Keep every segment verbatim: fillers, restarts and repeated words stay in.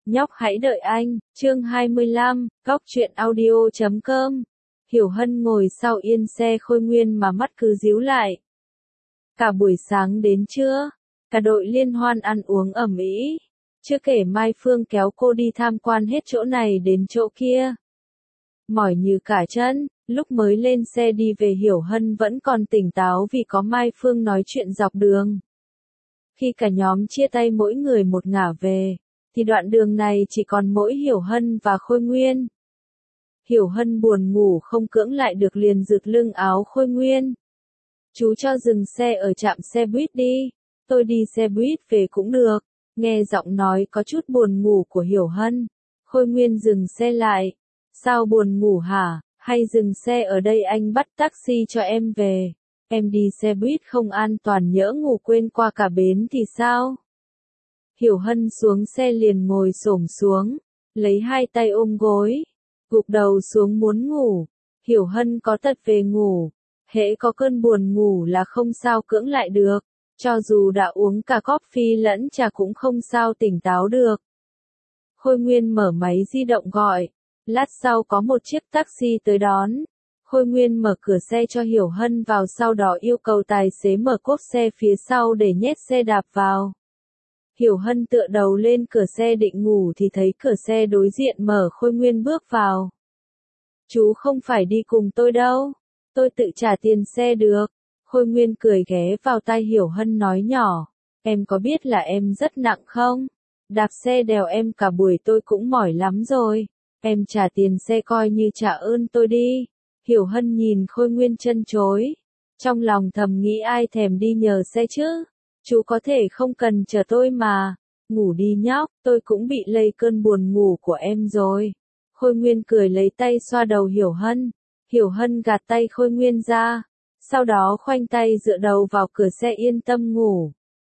Nhóc hãy đợi anh, chương hai mươi lăm, góc truyện audio chấm com. Hiểu Hân ngồi sau yên xe Khôi Nguyên mà mắt cứ díu lại. Cả buổi sáng đến trưa, cả đội liên hoan ăn uống ầm ĩ. Chưa kể Mai Phương kéo cô đi tham quan hết chỗ này đến chỗ kia. Mỏi như cả chân, lúc mới lên xe đi về Hiểu Hân vẫn còn tỉnh táo vì có Mai Phương nói chuyện dọc đường. Khi cả nhóm chia tay mỗi người một ngả về, thì đoạn đường này chỉ còn mỗi Hiểu Hân và Khôi Nguyên. Hiểu Hân buồn ngủ không cưỡng lại được liền giựt lưng áo Khôi Nguyên. Chú cho dừng xe ở trạm xe buýt đi, tôi đi xe buýt về cũng được. Nghe giọng nói có chút buồn ngủ của Hiểu Hân, Khôi Nguyên dừng xe lại. Sao buồn ngủ hả, hay dừng xe ở đây anh bắt taxi cho em về. Em đi xe buýt không an toàn nhỡ ngủ quên qua cả bến thì sao? Hiểu Hân xuống xe liền ngồi xổm xuống, lấy hai tay ôm gối, gục đầu xuống muốn ngủ. Hiểu Hân có tật về ngủ, hễ có cơn buồn ngủ là không sao cưỡng lại được, cho dù đã uống cả coffee lẫn trà cũng không sao tỉnh táo được. Khôi Nguyên mở máy di động gọi, lát sau có một chiếc taxi tới đón. Khôi Nguyên mở cửa xe cho Hiểu Hân vào, sau đó yêu cầu tài xế mở cốp xe phía sau để nhét xe đạp vào. Hiểu Hân tựa đầu lên cửa xe định ngủ thì thấy cửa xe đối diện mở. Khôi Nguyên bước vào. Chú không phải đi cùng tôi đâu, tôi tự trả tiền xe được. Khôi Nguyên cười ghé vào tai Hiểu Hân nói nhỏ, em có biết là em rất nặng không? Đạp xe đèo em cả buổi tôi cũng mỏi lắm rồi, em trả tiền xe coi như trả ơn tôi đi. Hiểu Hân nhìn Khôi Nguyên trân trối, trong lòng thầm nghĩ ai thèm đi nhờ xe chứ, chú có thể không cần chờ tôi mà, ngủ đi nhóc, tôi cũng bị lây cơn buồn ngủ của em rồi. Khôi Nguyên cười lấy tay xoa đầu Hiểu Hân, Hiểu Hân gạt tay Khôi Nguyên ra, sau đó khoanh tay dựa đầu vào cửa xe yên tâm ngủ.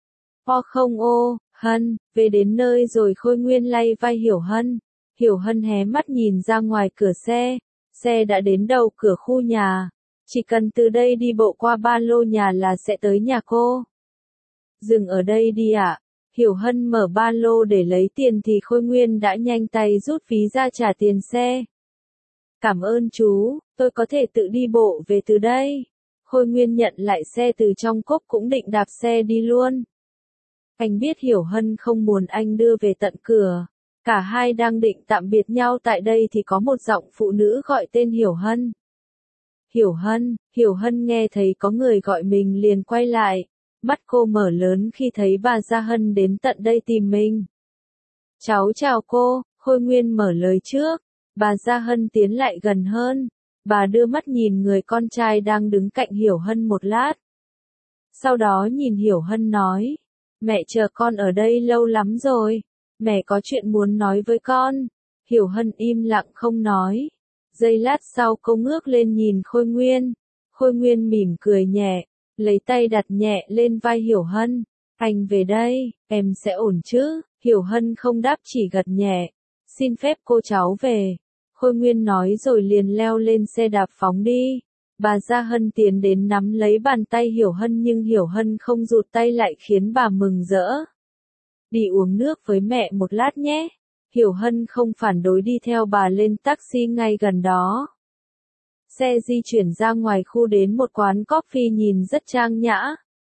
O không ô, Hân, về đến nơi rồi. Khôi Nguyên lay vai Hiểu Hân, Hiểu Hân hé mắt nhìn ra ngoài cửa xe. Xe đã đến đầu cửa khu nhà, chỉ cần từ đây đi bộ qua ba lô nhà là sẽ tới nhà cô. Dừng ở đây đi ạ. À? Hiểu Hân mở ba lô để lấy tiền thì Khôi Nguyên đã nhanh tay rút ví ra trả tiền xe. Cảm ơn chú, tôi có thể tự đi bộ về từ đây. Khôi Nguyên nhận lại xe từ trong cốp cũng định đạp xe đi luôn. Anh biết Hiểu Hân không muốn anh đưa về tận cửa. Cả hai đang định tạm biệt nhau tại đây thì có một giọng phụ nữ gọi tên Hiểu Hân. Hiểu Hân, Hiểu Hân nghe thấy có người gọi mình liền quay lại. Mắt cô mở lớn khi thấy bà Gia Hân đến tận đây tìm mình. Cháu chào cô, Khôi Nguyên mở lời trước. Bà Gia Hân tiến lại gần hơn. Bà đưa mắt nhìn người con trai đang đứng cạnh Hiểu Hân một lát. Sau đó nhìn Hiểu Hân nói, mẹ chờ con ở đây lâu lắm rồi. Mẹ có chuyện muốn nói với con. Hiểu Hân im lặng không nói. Giây lát sau cô ngước lên nhìn Khôi Nguyên. Khôi Nguyên mỉm cười nhẹ, lấy tay đặt nhẹ lên vai Hiểu Hân. Anh về đây, em sẽ ổn chứ? Hiểu Hân không đáp chỉ gật nhẹ. Xin phép cô cháu về. Khôi Nguyên nói rồi liền leo lên xe đạp phóng đi. Bà Gia Hân tiến đến nắm lấy bàn tay Hiểu Hân nhưng Hiểu Hân không rụt tay lại khiến bà mừng rỡ. Đi uống nước với mẹ một lát nhé. Hiểu Hân không phản đối đi theo bà lên taxi ngay gần đó. Xe di chuyển ra ngoài khu đến một quán coffee nhìn rất trang nhã.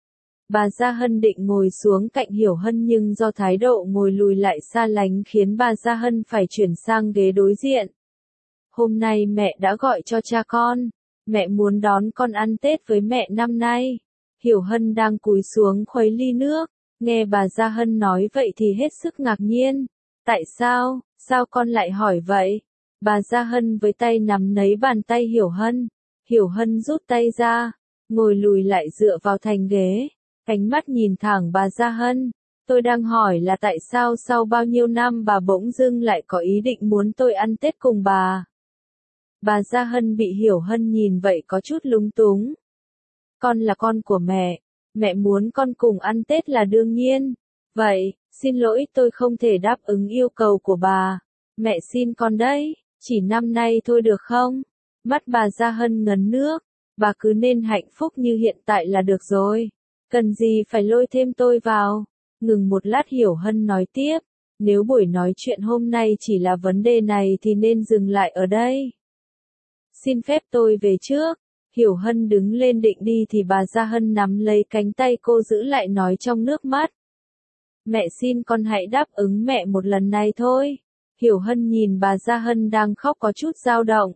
Bà Gia Hân định ngồi xuống cạnh Hiểu Hân nhưng do thái độ ngồi lùi lại xa lánh khiến bà Gia Hân phải chuyển sang ghế đối diện. Hôm nay mẹ đã gọi cho cha con. Mẹ muốn đón con ăn Tết với mẹ năm nay. Hiểu Hân đang cúi xuống khuấy ly nước. Nghe bà Gia Hân nói vậy thì hết sức ngạc nhiên. Tại sao, sao con lại hỏi vậy? Bà Gia Hân với tay nắm lấy bàn tay Hiểu Hân. Hiểu Hân rút tay ra, ngồi lùi lại dựa vào thành ghế. Ánh mắt nhìn thẳng bà Gia Hân. Tôi đang hỏi là tại sao sau bao nhiêu năm bà bỗng dưng lại có ý định muốn tôi ăn Tết cùng bà. Bà Gia Hân bị Hiểu Hân nhìn vậy có chút lúng túng. Con là con của mẹ. Mẹ muốn con cùng ăn Tết là đương nhiên. Vậy, xin lỗi tôi không thể đáp ứng yêu cầu của bà. Mẹ xin con đấy, chỉ năm nay thôi được không? Mắt bà Gia Hân ngấn nước. Bà cứ nên hạnh phúc như hiện tại là được rồi. Cần gì phải lôi thêm tôi vào? Ngừng một lát Hiểu Hân nói tiếp. Nếu buổi nói chuyện hôm nay chỉ là vấn đề này thì nên dừng lại ở đây. Xin phép tôi về trước. Hiểu Hân đứng lên định đi thì bà Gia Hân nắm lấy cánh tay cô giữ lại nói trong nước mắt. Mẹ xin con hãy đáp ứng mẹ một lần này thôi. Hiểu Hân nhìn bà Gia Hân đang khóc có chút dao động.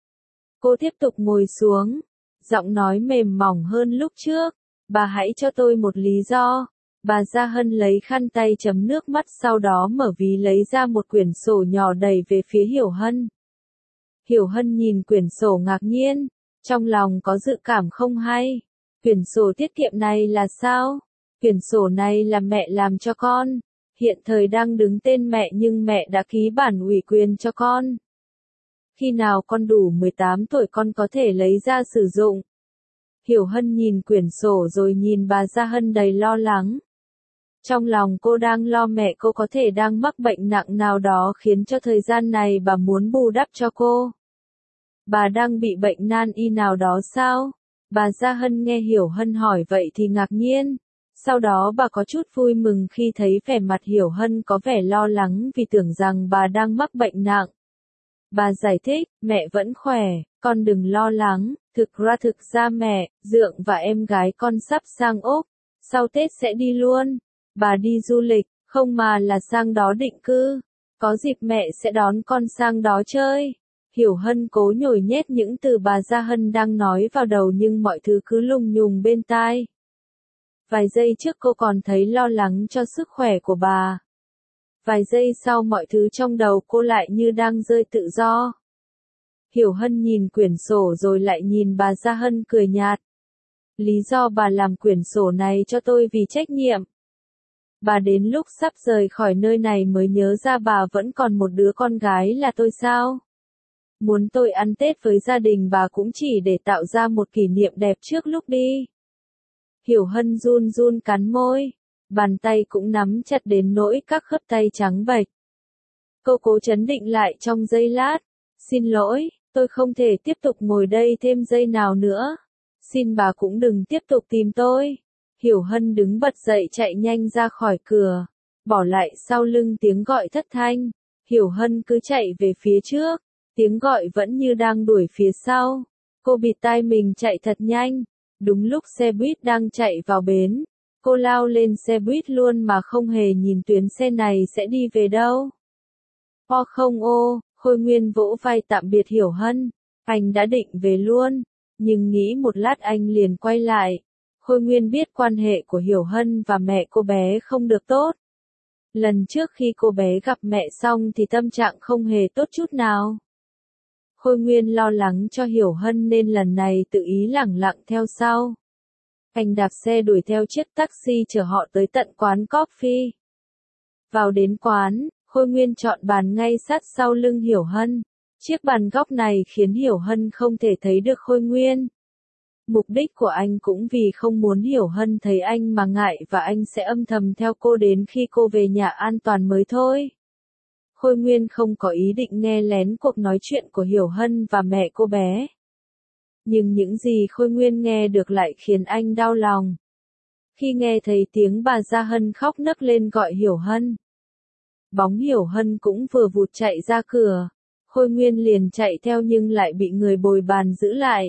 Cô tiếp tục ngồi xuống, giọng nói mềm mỏng hơn lúc trước. Bà hãy cho tôi một lý do. Bà Gia Hân lấy khăn tay chấm nước mắt sau đó mở ví lấy ra một quyển sổ nhỏ đầy về phía Hiểu Hân. Hiểu Hân nhìn quyển sổ ngạc nhiên, trong lòng có dự cảm không hay. Quyển sổ tiết kiệm này là sao? Quyển sổ này là mẹ làm cho con. Hiện thời đang đứng tên mẹ nhưng mẹ đã ký bản ủy quyền cho con. Khi nào con đủ mười tám tuổi con có thể lấy ra sử dụng. Hiểu Hân nhìn quyển sổ rồi nhìn bà Gia Hân đầy lo lắng. Trong lòng cô đang lo mẹ cô có thể đang mắc bệnh nặng nào đó khiến cho thời gian này bà muốn bù đắp cho cô. Bà đang bị bệnh nan y nào đó sao? Bà Gia Hân nghe Hiểu Hân hỏi vậy thì ngạc nhiên. Sau đó bà có chút vui mừng khi thấy vẻ mặt Hiểu Hân có vẻ lo lắng vì tưởng rằng bà đang mắc bệnh nặng. Bà giải thích, mẹ vẫn khỏe, con đừng lo lắng, thực ra thực ra mẹ, Dượng và em gái con sắp sang Úc, sau Tết sẽ đi luôn. Bà đi du lịch, không mà là sang đó định cư, có dịp mẹ sẽ đón con sang đó chơi. Hiểu Hân cố nhồi nhét những từ bà Gia Hân đang nói vào đầu nhưng mọi thứ cứ lùng nhùng bên tai. Vài giây trước cô còn thấy lo lắng cho sức khỏe của bà. Vài giây sau mọi thứ trong đầu cô lại như đang rơi tự do. Hiểu Hân nhìn quyển sổ rồi lại nhìn bà Gia Hân cười nhạt. Lý do bà làm quyển sổ này cho tôi vì trách nhiệm. Bà đến lúc sắp rời khỏi nơi này mới nhớ ra bà vẫn còn một đứa con gái là tôi sao? Muốn tôi ăn Tết với gia đình bà cũng chỉ để tạo ra một kỷ niệm đẹp trước lúc đi. Hiểu Hân run run cắn môi, bàn tay cũng nắm chặt đến nỗi các khớp tay trắng bệch. Cô cố trấn định lại trong giây lát. Xin lỗi, tôi không thể tiếp tục ngồi đây thêm giây nào nữa. Xin bà cũng đừng tiếp tục tìm tôi. Hiểu Hân đứng bật dậy chạy nhanh ra khỏi cửa, bỏ lại sau lưng tiếng gọi thất thanh. Hiểu Hân cứ chạy về phía trước, tiếng gọi vẫn như đang đuổi phía sau. Cô bịt tai mình chạy thật nhanh. Đúng lúc xe buýt đang chạy vào bến, cô lao lên xe buýt luôn mà không hề nhìn tuyến xe này sẽ đi về đâu. O không ô, Khôi Nguyên vỗ vai tạm biệt Hiểu Hân, anh đã định về luôn, nhưng nghĩ một lát anh liền quay lại. Khôi Nguyên biết quan hệ của Hiểu Hân và mẹ cô bé không được tốt. Lần trước khi cô bé gặp mẹ xong thì tâm trạng không hề tốt chút nào. Khôi Nguyên lo lắng cho Hiểu Hân nên lần này tự ý lẳng lặng theo sau. Anh đạp xe đuổi theo chiếc taxi chở họ tới tận quán coffee. Vào đến quán, Khôi Nguyên chọn bàn ngay sát sau lưng Hiểu Hân. Chiếc bàn góc này khiến Hiểu Hân không thể thấy được Khôi Nguyên. Mục đích của anh cũng vì không muốn Hiểu Hân thấy anh mà ngại và anh sẽ âm thầm theo cô đến khi cô về nhà an toàn mới thôi. Khôi Nguyên không có ý định nghe lén cuộc nói chuyện của Hiểu Hân và mẹ cô bé. Nhưng những gì Khôi Nguyên nghe được lại khiến anh đau lòng. Khi nghe thấy tiếng bà Gia Hân khóc nấc lên gọi Hiểu Hân. Bóng Hiểu Hân cũng vừa vụt chạy ra cửa. Khôi Nguyên liền chạy theo nhưng lại bị người bồi bàn giữ lại.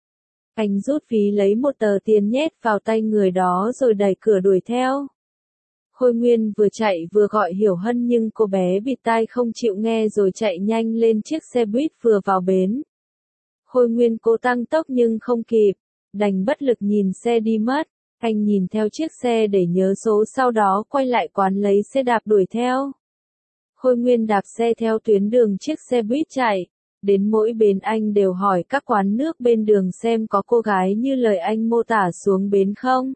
Anh rút ví lấy một tờ tiền nhét vào tay người đó rồi đẩy cửa đuổi theo. Khôi Nguyên vừa chạy vừa gọi Hiểu Hân nhưng cô bé bịt tai không chịu nghe rồi chạy nhanh lên chiếc xe buýt vừa vào bến. Khôi Nguyên cố tăng tốc nhưng không kịp, đành bất lực nhìn xe đi mất. Anh nhìn theo chiếc xe để nhớ số sau đó quay lại quán lấy xe đạp đuổi theo. Khôi Nguyên đạp xe theo tuyến đường chiếc xe buýt chạy. Đến mỗi bến anh đều hỏi các quán nước bên đường xem có cô gái như lời anh mô tả xuống bến không.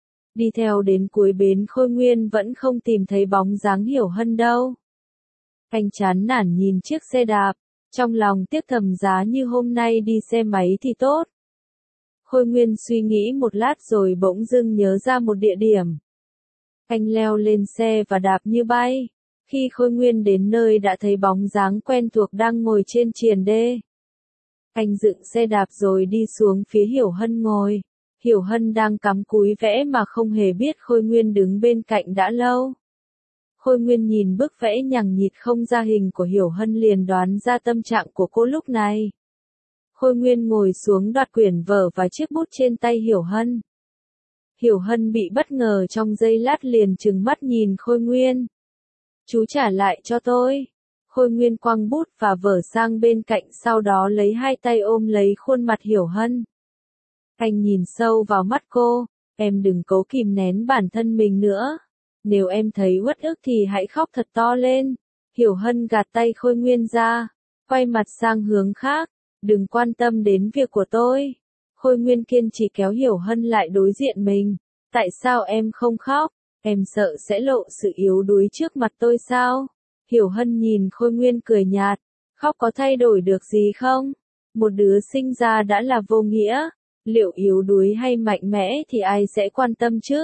Đi theo đến cuối bến Khôi Nguyên vẫn không tìm thấy bóng dáng Hiểu Hân đâu. Anh chán nản nhìn chiếc xe đạp, trong lòng tiếc thầm giá như hôm nay đi xe máy thì tốt. Khôi Nguyên suy nghĩ một lát rồi bỗng dưng nhớ ra một địa điểm. Anh leo lên xe và đạp như bay. Khi Khôi Nguyên đến nơi đã thấy bóng dáng quen thuộc đang ngồi trên triền đê. Anh dựng xe đạp rồi đi xuống phía Hiểu Hân ngồi. Hiểu Hân đang cắm cúi vẽ mà không hề biết Khôi Nguyên đứng bên cạnh đã lâu. Khôi Nguyên nhìn bức vẽ nhằng nhịt không ra hình của Hiểu Hân liền đoán ra tâm trạng của cô lúc này. Khôi Nguyên ngồi xuống đoạt quyển vở và chiếc bút trên tay Hiểu Hân. Hiểu Hân bị bất ngờ trong giây lát liền trừng mắt nhìn Khôi Nguyên. Chú trả lại cho tôi. Khôi Nguyên quăng bút và vở sang bên cạnh, sau đó lấy hai tay ôm lấy khuôn mặt Hiểu Hân. Anh nhìn sâu vào mắt cô, em đừng cố kìm nén bản thân mình nữa. Nếu em thấy uất ức thì hãy khóc thật to lên. Hiểu Hân gạt tay Khôi Nguyên ra, quay mặt sang hướng khác, đừng quan tâm đến việc của tôi. Khôi Nguyên kiên trì kéo Hiểu Hân lại đối diện mình. Tại sao em không khóc? Em sợ sẽ lộ sự yếu đuối trước mặt tôi sao? Hiểu Hân nhìn Khôi Nguyên cười nhạt, khóc có thay đổi được gì không? Một đứa sinh ra đã là vô nghĩa, liệu yếu đuối hay mạnh mẽ thì ai sẽ quan tâm chứ?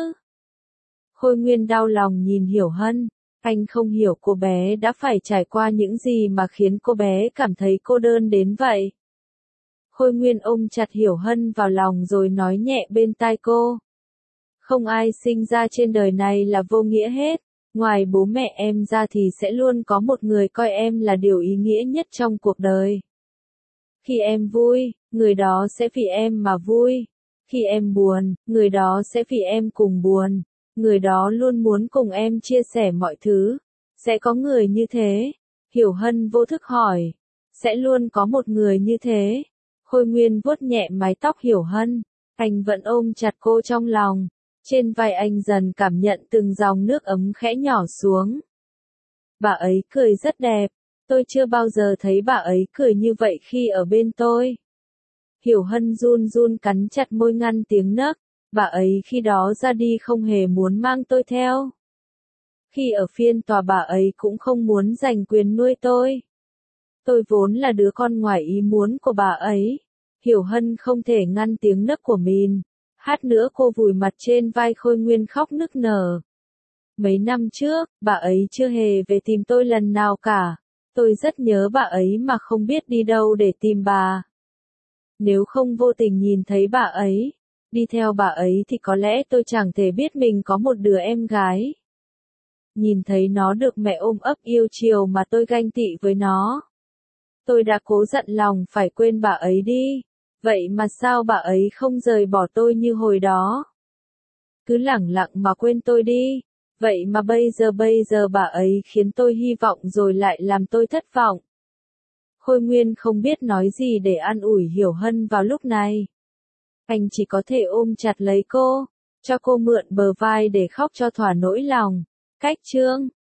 Khôi Nguyên đau lòng nhìn Hiểu Hân, anh không hiểu cô bé đã phải trải qua những gì mà khiến cô bé cảm thấy cô đơn đến vậy. Khôi Nguyên ôm chặt Hiểu Hân vào lòng rồi nói nhẹ bên tai cô. Không ai sinh ra trên đời này là vô nghĩa hết, ngoài bố mẹ em ra thì sẽ luôn có một người coi em là điều ý nghĩa nhất trong cuộc đời. Khi em vui, người đó sẽ vì em mà vui. Khi em buồn, người đó sẽ vì em cùng buồn. Người đó luôn muốn cùng em chia sẻ mọi thứ. Sẽ có người như thế. Hiểu Hân vô thức hỏi. Sẽ luôn có một người như thế. Khôi Nguyên vuốt nhẹ mái tóc Hiểu Hân. Anh vẫn ôm chặt cô trong lòng. Trên vai anh dần cảm nhận từng dòng nước ấm khẽ nhỏ xuống. Bà ấy cười rất đẹp. Tôi chưa bao giờ thấy bà ấy cười như vậy khi ở bên tôi. Hiểu Hân run run cắn chặt môi ngăn tiếng nấc. Bà ấy khi đó ra đi không hề muốn mang tôi theo. Khi ở phiên tòa bà ấy cũng không muốn giành quyền nuôi tôi. Tôi vốn là đứa con ngoài ý muốn của bà ấy. Hiểu Hân không thể ngăn tiếng nấc của mình. Hát nữa cô vùi mặt trên vai Khôi Nguyên khóc nức nở. Mấy năm trước, bà ấy chưa hề về tìm tôi lần nào cả. Tôi rất nhớ bà ấy mà không biết đi đâu để tìm bà. Nếu không vô tình nhìn thấy bà ấy, đi theo bà ấy thì có lẽ tôi chẳng thể biết mình có một đứa em gái. Nhìn thấy nó được mẹ ôm ấp yêu chiều mà tôi ganh tị với nó. Tôi đã cố dặn lòng phải quên bà ấy đi. Vậy mà sao bà ấy không rời bỏ tôi như hồi đó? Cứ lẳng lặng mà quên tôi đi. Vậy mà bây giờ bây giờ bà ấy khiến tôi hy vọng rồi lại làm tôi thất vọng. Khôi Nguyên không biết nói gì để an ủi Hiểu Hân vào lúc này. Anh chỉ có thể ôm chặt lấy cô, cho cô mượn bờ vai để khóc cho thỏa nỗi lòng. Cách chương